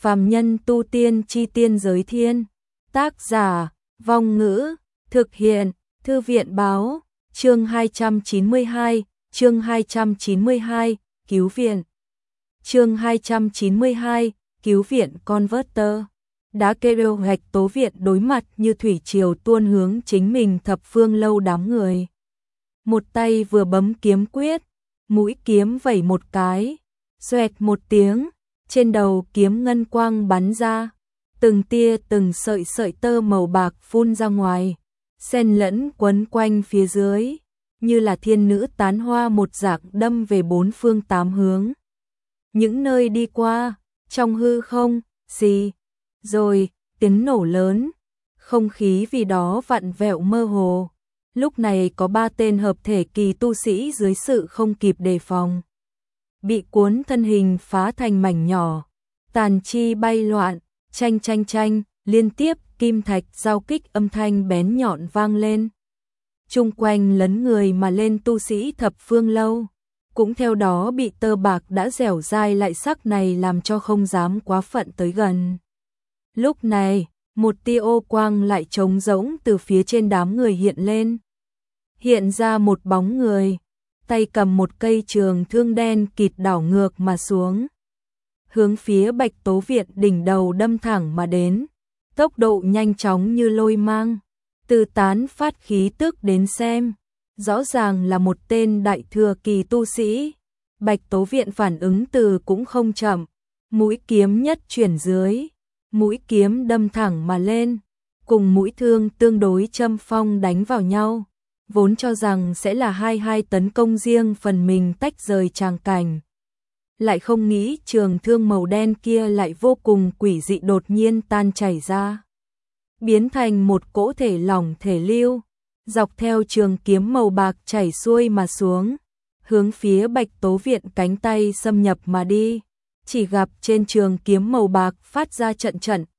Phàm nhân tu tiên chi tiên giới thiên. Tác giả, Vong Ngữ, thực hiện, Thư viện báo, chương 292, cứu viện. Chương 292, cứu viện Converter. Đã kêu hoạch Tố Viện đối mặt như thủy triều tuôn hướng chính mình thập phương lâu đám người. Một tay vừa bấm kiếm quyết, mũi kiếm vẩy một cái, xoẹt một tiếng, trên đầu kiếm ngân quang bắn ra, từng tia từng sợi tơ màu bạc phun ra ngoài, xen lẫn quấn quanh phía dưới, như là thiên nữ tán hoa một dạng đâm về bốn phương tám hướng. Những nơi đi qua, trong hư không, xì, rồi, tiếng nổ lớn, không khí vì đó vặn vẹo mơ hồ. Lúc này có 3 tên hợp thể kỳ tu sĩ dưới sự không kịp đề phòng, bị cuốn thân hình phá thành mảnh nhỏ, tàn chi bay loạn, chanh, liên tiếp kim thạch giao kích âm thanh bén nhọn vang lên. Chung quanh lấn người mà lên tu sĩ thập phương lâu, cũng theo đó bị tơ bạc đã dẻo dai lại sắc này làm cho không dám quá phận tới gần. Lúc này, một tia ô quang lại trống rỗng từ phía trên đám người hiện lên. Hiện ra một bóng người, tay cầm một cây trường thương đen kịt đảo ngược mà xuống, hướng phía Bạch Tố Viện đỉnh đầu đâm thẳng mà đến, tốc độ nhanh chóng như lôi mang. Từ tán phát khí tức đến xem, rõ ràng là một tên đại thừa kỳ tu sĩ. Bạch Tố Viện phản ứng từ cũng không chậm, mũi kiếm nhất chuyển dưới, mũi kiếm đâm thẳng mà lên, cùng mũi thương tương đối châm phong đánh vào nhau. Vốn cho rằng sẽ là hai tấn công riêng phần mình tách rời tràng cảnh, lại không nghĩ trường thương màu đen kia lại vô cùng quỷ dị đột nhiên tan chảy ra, biến thành một cỗ thể lỏng thể lưu, dọc theo trường kiếm màu bạc chảy xuôi mà xuống, hướng phía Bạch Tố Viện cánh tay xâm nhập mà đi. Chỉ gặp trên trường kiếm màu bạc phát ra trận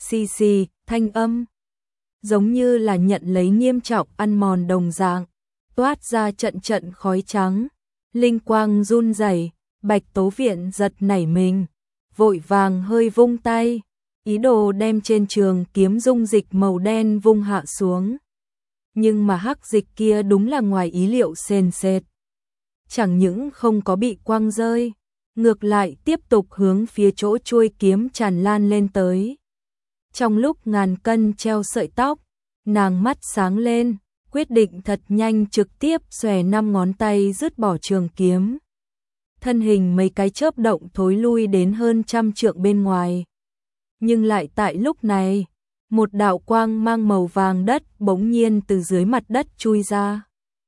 xì thanh âm, giống như là nhận lấy nghiêm trọng ăn mòn đồng dạng, toát ra trận khói trắng, linh quang run rẩy. Bạch Tố Viện giật nảy mình, vội vàng hơi vung tay, ý đồ đem trên trường kiếm dung dịch màu đen vung hạ xuống. Nhưng mà hắc dịch kia đúng là ngoài ý liệu sền sệt, chẳng những không có bị quăng rơi, ngược lại tiếp tục hướng phía chỗ chuôi kiếm tràn lan lên tới. Trong lúc ngàn cân treo sợi tóc, nàng mắt sáng lên, quyết định thật nhanh trực tiếp xòe 5 ngón tay dứt bỏ trường kiếm. Thân hình mấy cái chớp động thối lui đến hơn 100 trượng bên ngoài. Nhưng lại tại lúc này, một đạo quang mang màu vàng đất bỗng nhiên từ dưới mặt đất chui ra,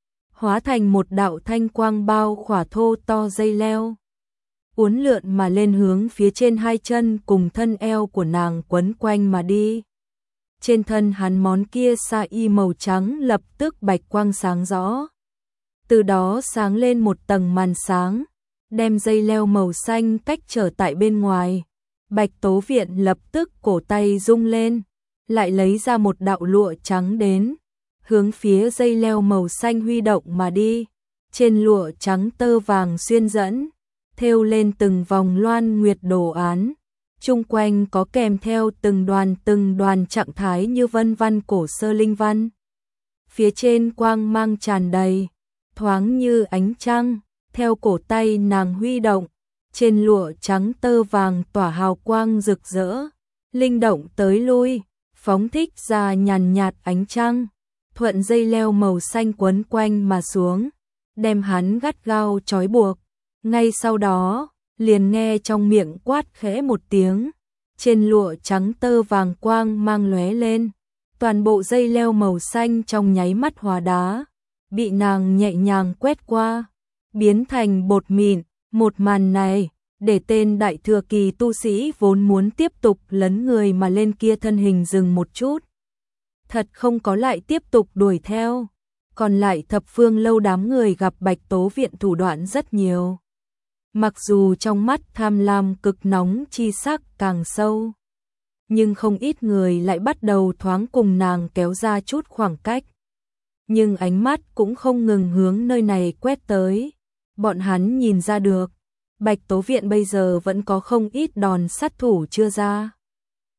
hóa thành một đạo thanh quang bao khỏa thô to dây leo, uốn lượn mà lên hướng phía trên 2 chân cùng thân eo của nàng quấn quanh mà đi. Trên thân hắn món kia sa y màu trắng lập tức bạch quang sáng rõ, từ đó sáng lên một tầng màn sáng, đem dây leo màu xanh cách trở tại bên ngoài. Bạch Tố Viện lập tức cổ tay rung lên, lại lấy ra một đạo lụa trắng đến, hướng phía dây leo màu xanh huy động mà đi. Trên lụa trắng tơ vàng xuyên dẫn, thêu lên từng vòng loan nguyệt đồ án, chung quanh có kèm theo từng đoàn trạng thái như vân văn cổ sơ linh văn. Phía trên quang mang tràn đầy, thoáng như ánh trăng, theo cổ tay nàng huy động, trên lụa trắng tơ vàng tỏa hào quang rực rỡ, linh động tới lui, phóng thích ra nhàn nhạt ánh trăng, thuận dây leo màu xanh quấn quanh mà xuống, đem hắn gắt gao trói buộc. Ngay sau đó, liền nghe trong miệng quát khẽ một tiếng, trên lụa trắng tơ vàng quang mang lóe lên, toàn bộ dây leo màu xanh trong nháy mắt hóa đá, bị nàng nhẹ nhàng quét qua, biến thành bột mịn. Một màn này, để tên đại thừa kỳ tu sĩ vốn muốn tiếp tục lấn người mà lên kia thân hình dừng một chút. Thật không có lại tiếp tục đuổi theo, còn lại thập phương lâu đám người gặp Bạch Tố Viện thủ đoạn rất nhiều. Mặc dù trong mắt tham lam cực nóng chi sắc càng sâu, nhưng không ít người lại bắt đầu thoáng cùng nàng kéo ra chút khoảng cách. Nhưng ánh mắt cũng không ngừng hướng nơi này quét tới. Bọn hắn nhìn ra được, Bạch Tố Viện bây giờ vẫn có không ít đòn sát thủ chưa ra.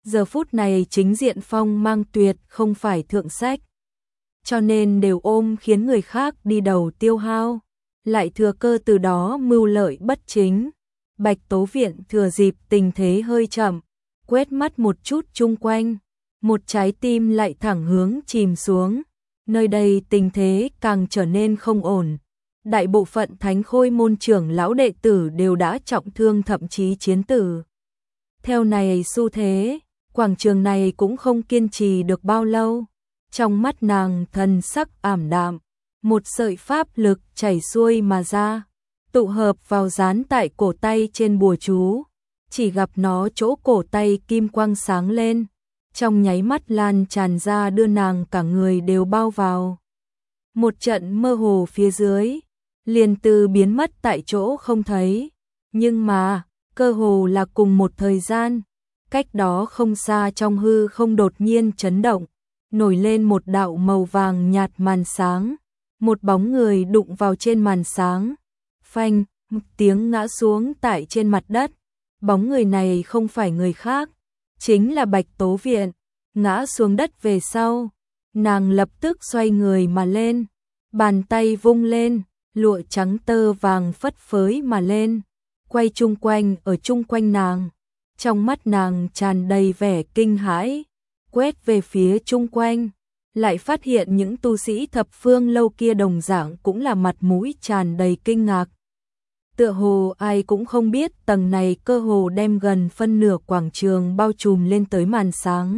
Giờ phút này chính diện phong mang tuyệt không phải thượng sách, cho nên đều ôm khiến người khác đi đầu tiêu hao, lại thừa cơ từ đó mưu lợi bất chính. Bạch Tố Viện thừa dịp tình thế hơi chậm, quét mắt một chút chung quanh, một trái tim lại thẳng hướng chìm xuống. Nơi đây tình thế càng trở nên không ổn. Đại bộ phận Thánh Khôi môn trưởng lão đệ tử đều đã trọng thương thậm chí chiến tử. Theo này xu thế, quảng trường này cũng không kiên trì được bao lâu. Trong mắt nàng thần sắc ảm đạm, một sợi pháp lực chảy xuôi mà ra, tụ hợp vào dán tại cổ tay trên bùa chú. Chỉ gặp nó chỗ cổ tay kim quang sáng lên, trong nháy mắt lan tràn ra đưa nàng cả người đều bao vào. Một trận mơ hồ phía dưới, liền từ biến mất tại chỗ không thấy. Nhưng mà, cơ hồ là cùng một thời gian, cách đó không xa trong hư không đột nhiên chấn động, nổi lên một đạo màu vàng nhạt màn sáng, một bóng người đụng vào trên màn sáng, phanh, một tiếng ngã xuống tại trên mặt đất. Bóng người này không phải người khác, chính là Bạch Tố Viện. Ngã xuống đất về sau, nàng lập tức xoay người mà lên, bàn tay vung lên, lụa trắng tơ vàng phất phới mà lên, quay chung quanh ở chung quanh nàng. Trong mắt nàng tràn đầy vẻ kinh hãi, quét về phía chung quanh, lại phát hiện những tu sĩ thập phương lâu kia đồng dạng cũng là mặt mũi tràn đầy kinh ngạc. Tựa hồ ai cũng không biết tầng này cơ hồ đem gần phân nửa quảng trường bao trùm lên tới màn sáng.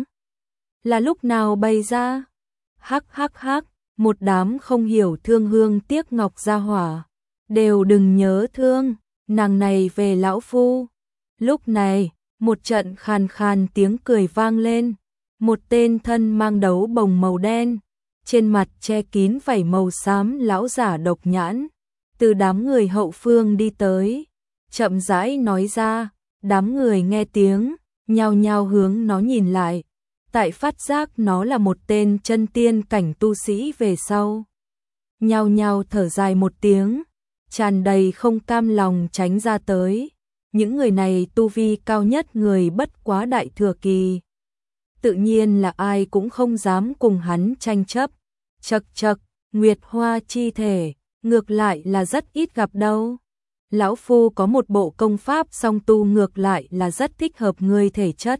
Là lúc nào bày ra? Hắc hắc hắc, một đám không hiểu thương hương tiếc ngọc gia hỏa. Đều đừng nhớ thương, nàng này về lão phu. Lúc này, một trận khàn khàn tiếng cười vang lên. Một tên thân mang đấu bồng màu đen, trên mặt che kín vảy màu xám lão giả độc nhãn, từ đám người hậu phương đi tới, chậm rãi nói ra. Đám người nghe tiếng, nhao nhao hướng nó nhìn lại, tại phát giác nó là một tên chân tiên cảnh tu sĩ về sau. Nhao nhao thở dài một tiếng, tràn đầy không cam lòng tránh ra tới. Những người này tu vi cao nhất người bất quá đại thừa kỳ. Tự nhiên là ai cũng không dám cùng hắn tranh chấp. Chậc chậc, Nguyệt Hoa chi thể, ngược lại là rất ít gặp đâu. Lão phu có một bộ công pháp song tu ngược lại là rất thích hợp ngươi thể chất.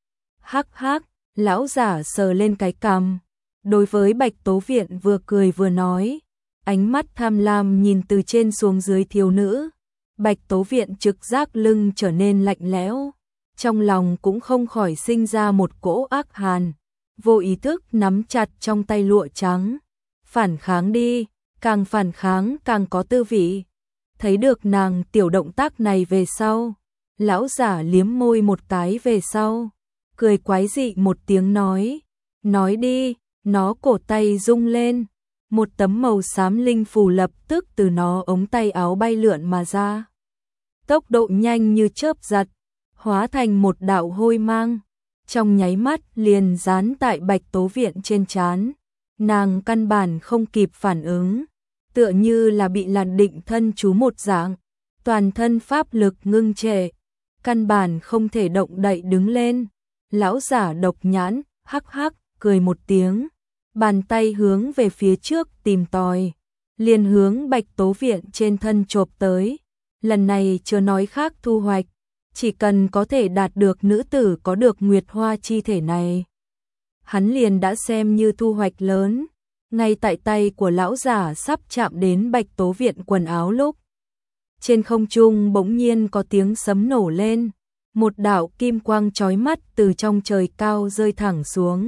Hắc hắc, lão giả sờ lên cái cằm, đối với Bạch Tố Viện vừa cười vừa nói, ánh mắt tham lam nhìn từ trên xuống dưới thiếu nữ. Bạch Tố Viện trực giác lưng trở nên lạnh lẽo, trong lòng cũng không khỏi sinh ra một cỗ ác hàn, vô ý thức nắm chặt trong tay lụa trắng. Phản kháng đi, càng phản kháng càng có tư vị. Thấy được nàng tiểu động tác này về sau, lão giả liếm môi một cái về sau, cười quái dị một tiếng nói đi. Nó cổ tay rung lên, một tấm màu xám linh phù lập tức từ nó ống tay áo bay lượn mà ra, tốc độ nhanh như chớp giật, hóa thành một đạo hôi mang, trong nháy mắt liền dán tại Bạch Tố Viện trên trán. Nàng căn bản không kịp phản ứng, tựa như là bị làn định thân chú một dạng, toàn thân pháp lực ngưng trệ, căn bản không thể động đậy đứng lên. Lão giả độc nhãn, hắc hắc, cười một tiếng, bàn tay hướng về phía trước tìm tòi, liền hướng Bạch Tố Viện trên thân chộp tới. Lần này chưa nói khác thu hoạch, chỉ cần có thể đạt được nữ tử có được Nguyệt Hoa chi thể này, hắn liền đã xem như thu hoạch lớn. Ngay tại tay của lão giả sắp chạm đến Bạch Tố Viện quần áo lúc, trên không trung bỗng nhiên có tiếng sấm nổ lên, một đạo kim quang chói mắt từ trong trời cao rơi thẳng xuống,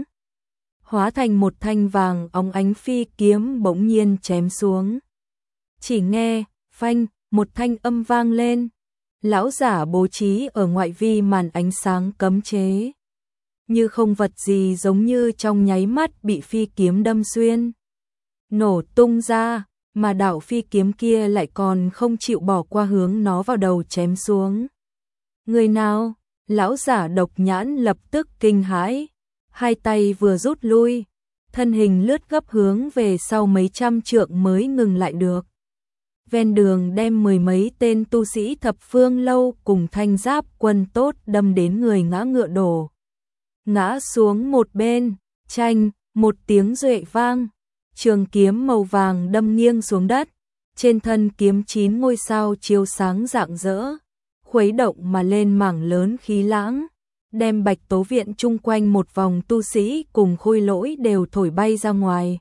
hóa thành một thanh vàng óng ánh phi kiếm bỗng nhiên chém xuống. Chỉ nghe phanh, một thanh âm vang lên. Lão giả bố trí ở ngoại vi màn ánh sáng cấm chế, như không vật gì giống như trong nháy mắt bị phi kiếm đâm xuyên, nổ tung ra, mà đạo phi kiếm kia lại còn không chịu bỏ qua hướng nó vào đầu chém xuống. Người nào? Lão giả độc nhãn lập tức kinh hãi, hai tay vừa rút lui, thân hình lướt gấp hướng về sau mấy trăm trượng mới ngừng lại được. Ven đường đem mười mấy tên tu sĩ thập phương lâu cùng thanh giáp quân tốt đâm đến người ngã ngựa đổ. ngã xuống một bên, chanh, một tiếng duệ vang, trường kiếm màu vàng đâm nghiêng xuống đất, trên thân kiếm 9 ngôi sao chiếu sáng rạng rỡ, khuấy động mà lên mảng lớn khí lãng, đem Bạch Tố Viện chung quanh một vòng tu sĩ cùng Khôi Lỗi đều thổi bay ra ngoài.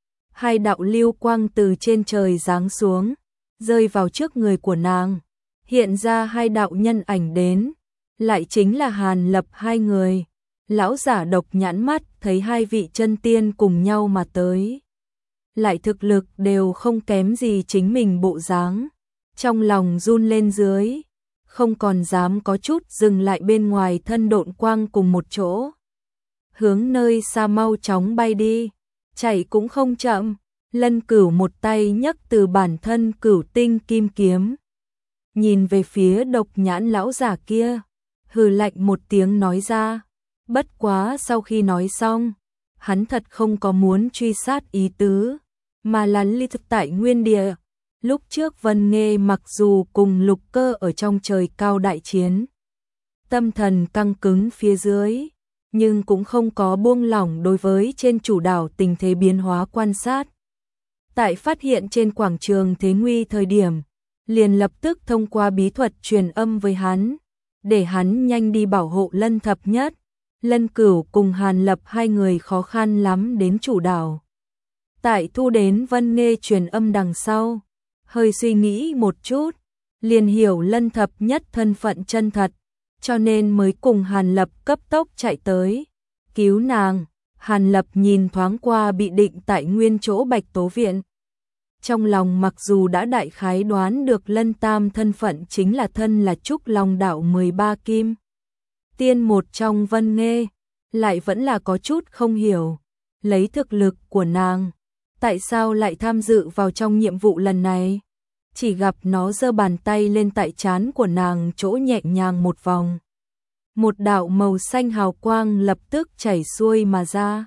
Hai đạo lưu quang từ trên trời giáng xuống, rơi vào trước người của nàng, hiện ra hai đạo nhân ảnh đến, lại chính là Hàn Lập hai người. Lão giả độc nhãn mắt thấy hai vị chân tiên cùng nhau mà tới, lại thực lực đều không kém gì chính mình bộ dáng, trong lòng run lên dưới, không còn dám có chút dừng lại bên ngoài thân độn quang cùng một chỗ, hướng nơi xa mau chóng bay đi, chạy cũng không chậm. Lân Cửu một tay nhấc từ bản thân Cửu Tinh kim kiếm, nhìn về phía độc nhãn lão giả kia, hừ lạnh một tiếng nói ra. Bất quá sau khi nói xong, hắn thật không có muốn truy sát ý tứ, mà là ly thực tại nguyên địa. Lúc trước Vân Nghê mặc dù cùng Lục Cơ ở trong trời cao đại chiến, tâm thần căng cứng phía dưới, nhưng cũng không có buông lỏng đối với trên chủ đảo tình thế biến hóa quan sát. Tại phát hiện trên quảng trường thế nguy thời điểm, liền lập tức thông qua bí thuật truyền âm với hắn, để hắn nhanh đi bảo hộ Lân Thập Nhất. Lân Cửu cùng Hàn Lập hai người khó khăn lắm đến chủ đảo. Tại thu đến Vân Nghê truyền âm đằng sau, hơi suy nghĩ một chút, liền hiểu Lân Thập Nhất thân phận chân thật, cho nên mới cùng Hàn Lập cấp tốc chạy tới, cứu nàng. Hàn Lập nhìn thoáng qua bị định tại nguyên chỗ Bạch Tố Viện. Trong lòng mặc dù đã đại khái đoán được Lân Tam thân phận chính là thân là Trúc Long Đạo 13 kim tiên một trong Vân Nghê, lại vẫn là có chút không hiểu, lấy thực lực của nàng, tại sao lại tham dự vào trong nhiệm vụ lần này? Chỉ gặp nó giơ bàn tay lên tại trán của nàng chỗ nhẹ nhàng một vòng. Một đạo màu xanh hào quang lập tức chảy xuôi mà ra,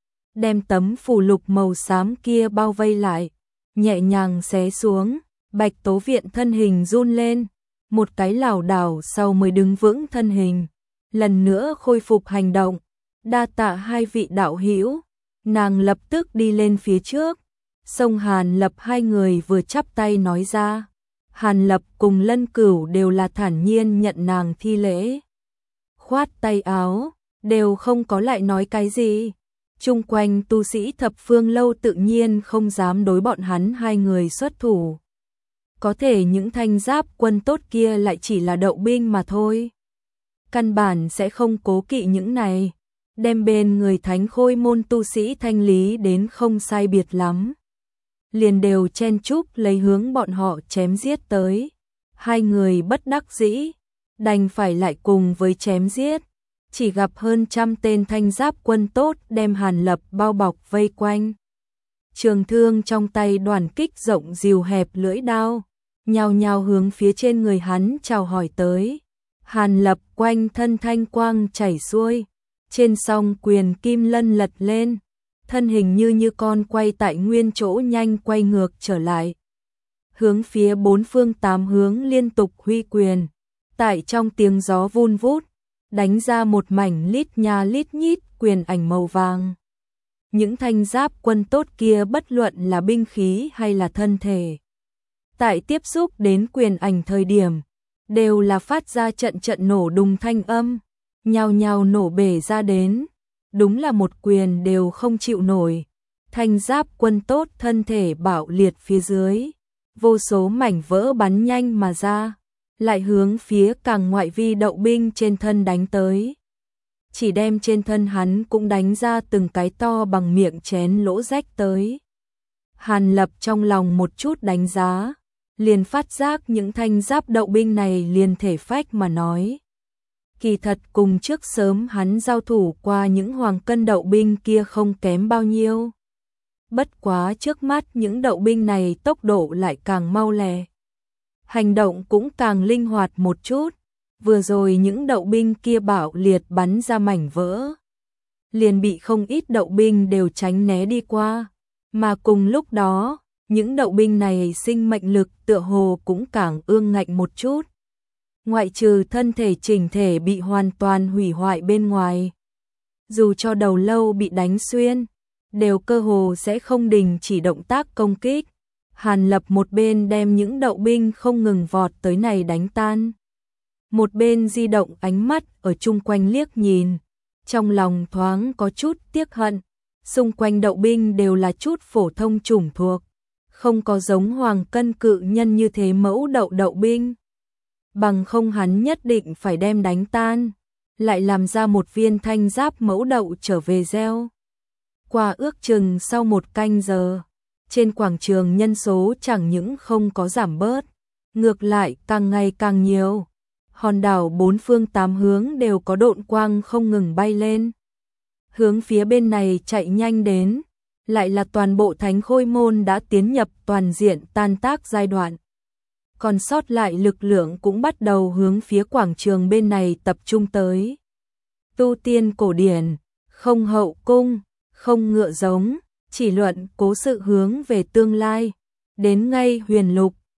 đem tấm phù lục màu xám kia bao vây lại, nhẹ nhàng xé xuống. Bạch Tố Viện thân hình run lên, một cái lảo đảo sau mới đứng vững thân hình, lần nữa khôi phục hành động. Đa tạ hai vị đạo hữu. Nàng lập tức đi lên phía trước, xông Hàn Lập hai người vừa chắp tay nói ra. Hàn Lập cùng Lân Cửu đều là thản nhiên nhận nàng thi lễ, khoát tay áo, đều không có lại nói cái gì. Chung quanh tu sĩ Thập Phương Lâu tự nhiên không dám đối bọn hắn hai người xuất thủ. Có thể những thanh giáp quân tốt kia lại chỉ là đậu binh mà thôi, căn bản sẽ không cố kỵ những này, đem bên người Thánh Khôi môn tu sĩ thanh lý đến không sai biệt lắm, liền đều chen chúc lấy hướng bọn họ chém giết tới. Hai người bất đắc dĩ, đành phải lại cùng với chém giết. Chỉ gặp hơn 100 tên thanh giáp quân tốt đem Hàn Lập bao bọc vây quanh. Trường thương trong tay đoàn kích rộng rìu hẹp lưỡi đao, nhao nhao hướng phía trên người hắn chào hỏi tới. Hàn Lập quanh thân thanh quang chảy xuôi, trên song quyền kim lân lật lên, thân hình như con quay tại nguyên chỗ nhanh quay ngược trở lại, hướng phía bốn phương tám hướng liên tục huy quyền, tại trong tiếng gió vun vút, đánh ra một mảnh lít nha lít nhít quyền ảnh màu vàng. Những thanh giáp quân tốt kia bất luận là binh khí hay là thân thể, tại tiếp xúc đến quyền ảnh thời điểm, đều là phát ra trận trận nổ đùng thanh âm, nhao nhao nổ bể ra đến, đúng là một quyền đều không chịu nổi. Thanh giáp quân tốt thân thể bạo liệt phía dưới, vô số mảnh vỡ bắn nhanh mà ra, lại hướng phía càng ngoại vi đậu binh trên thân đánh tới. Chỉ đem trên thân hắn cũng đánh ra từng cái to bằng miệng chén lỗ rách tới. Hàn Lập trong lòng một chút đánh giá, liền phát giác những thanh giáp đậu binh này liền thể phách mà nói. Kỳ thật cùng trước sớm hắn giao thủ qua những hoàng cân đậu binh kia không kém bao nhiêu. Bất quá trước mắt những đậu binh này tốc độ lại càng mau lẹ, hành động cũng càng linh hoạt một chút. Vừa rồi những đậu binh kia bạo liệt bắn ra mảnh vỡ, liền bị không ít đậu binh đều tránh né đi qua, mà cùng lúc đó, những đậu binh này sinh mệnh lực tựa hồ cũng càng ương ngạnh một chút. Ngoại trừ thân thể chỉnh thể bị hoàn toàn hủy hoại bên ngoài, dù cho đầu lâu bị đánh xuyên, đều cơ hồ sẽ không đình chỉ động tác công kích. Hàn Lập một bên đem những đậu binh không ngừng vọt tới này đánh tan, một bên di động ánh mắt ở chung quanh liếc nhìn, trong lòng thoáng có chút tiếc hận, xung quanh đậu binh đều là chút phổ thông chủng thuộc, không có giống Hoàng Cân cự nhân như thế mẫu đậu binh. Bằng không hắn nhất định phải đem đánh tan, lại làm ra một viên thanh giáp mẫu đậu trở về gieo. Qua ước chừng sau 1 canh giờ, trên quảng trường nhân số chẳng những không có giảm bớt, ngược lại càng ngày càng nhiều. Hòn đảo 4 phương 8 hướng đều có độn quang không ngừng bay lên, hướng phía bên này chạy nhanh đến, lại là toàn bộ Thánh Khôi môn đã tiến nhập toàn diện tan tác giai đoạn. Còn sót lại lực lượng cũng bắt đầu hướng phía quảng trường bên này tập trung tới. Tu tiên cổ điển, không hậu cung, không ngựa giống, chỉ luận cố sự hướng về tương lai. Đến ngay huyền lục,